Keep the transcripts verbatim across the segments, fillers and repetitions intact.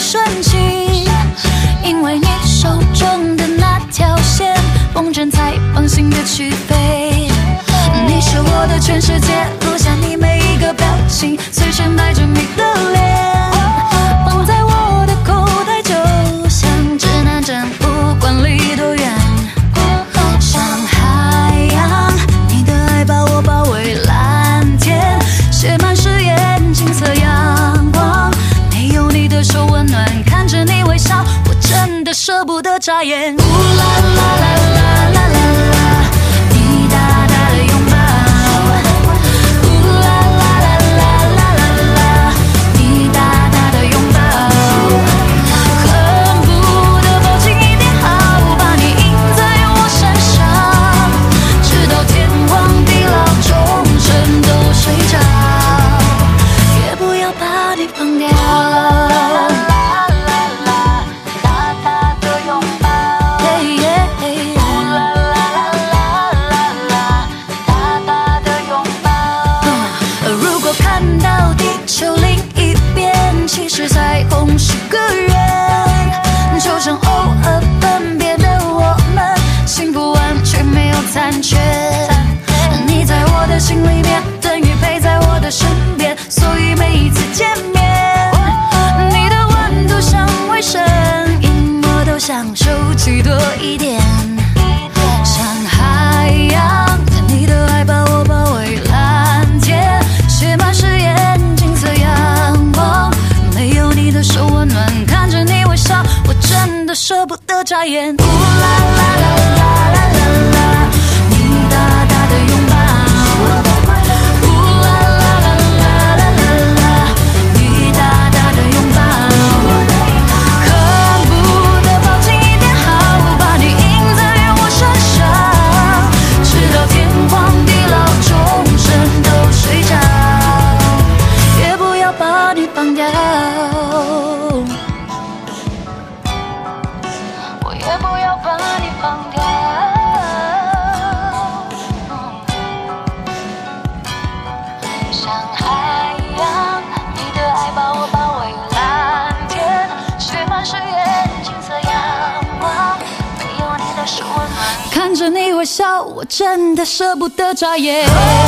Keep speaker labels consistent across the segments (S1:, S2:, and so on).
S1: 瞬起，因为你手中的那条线，风筝才放心的起飞。你是我的全世界，录下你每一个表情，随身带着你的脸，放在我的口袋，就像指南针，不管离多远。像海洋，你的爱把我包围，蓝天写满誓言，金色阳光，没有你的手温暖，看着你微笑，我真的舍不得眨眼。呜啦啦啦啦啦啦啦，你大大的拥抱。呜啦啦啦啦啦啦啦，你大大的拥抱，恨不得抱紧一点好，把你印在我身上，直到天荒地老，终身都睡着，也不要把你放掉。彩虹是个人，就像偶尔分别的我们，幸福完全没有残缺。你在我的心里面，等于陪在我的身边，所以每一次见面，你的温度香味声音，我都想收集多一点。像海洋，你的爱把我包围，蓝天写满誓言，金色阳光，没有你的手温暖，看着你微笑，我真的舍不得眨眼。呜啦啦啦啦啦啦啦，你大大的拥抱。呜啦啦啦啦啦啦啦，你大大的拥抱，恨不得抱紧一点好，把你印在我身上，直到天荒地老，终身都睡着，也不要把你放掉。也不要把你放掉。像海洋，你的爱把我包围，蓝天写满誓言，金色阳光，没有你的手温暖，看着你微笑，我真的舍不得眨眼。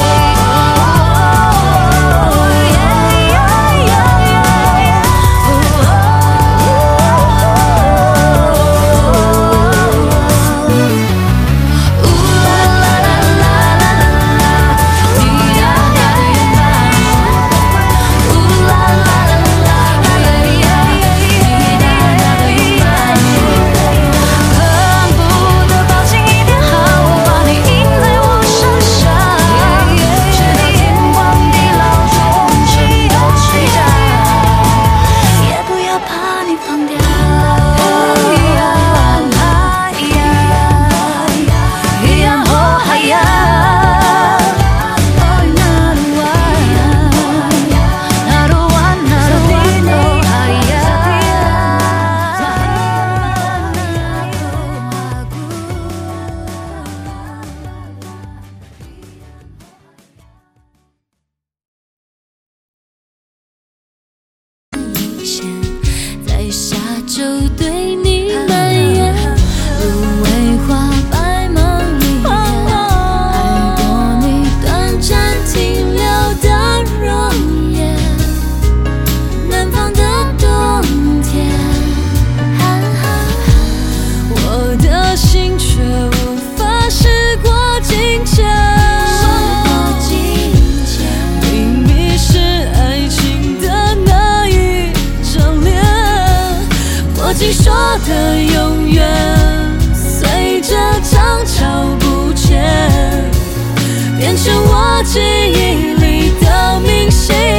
S1: 在下周对你蔓延，芦苇花白茫一眼，爱过你短暂停留的容颜，南方的冬天，我的心却无法时过境迁。你说的永远，随着涨潮不见，变成我记忆里的明信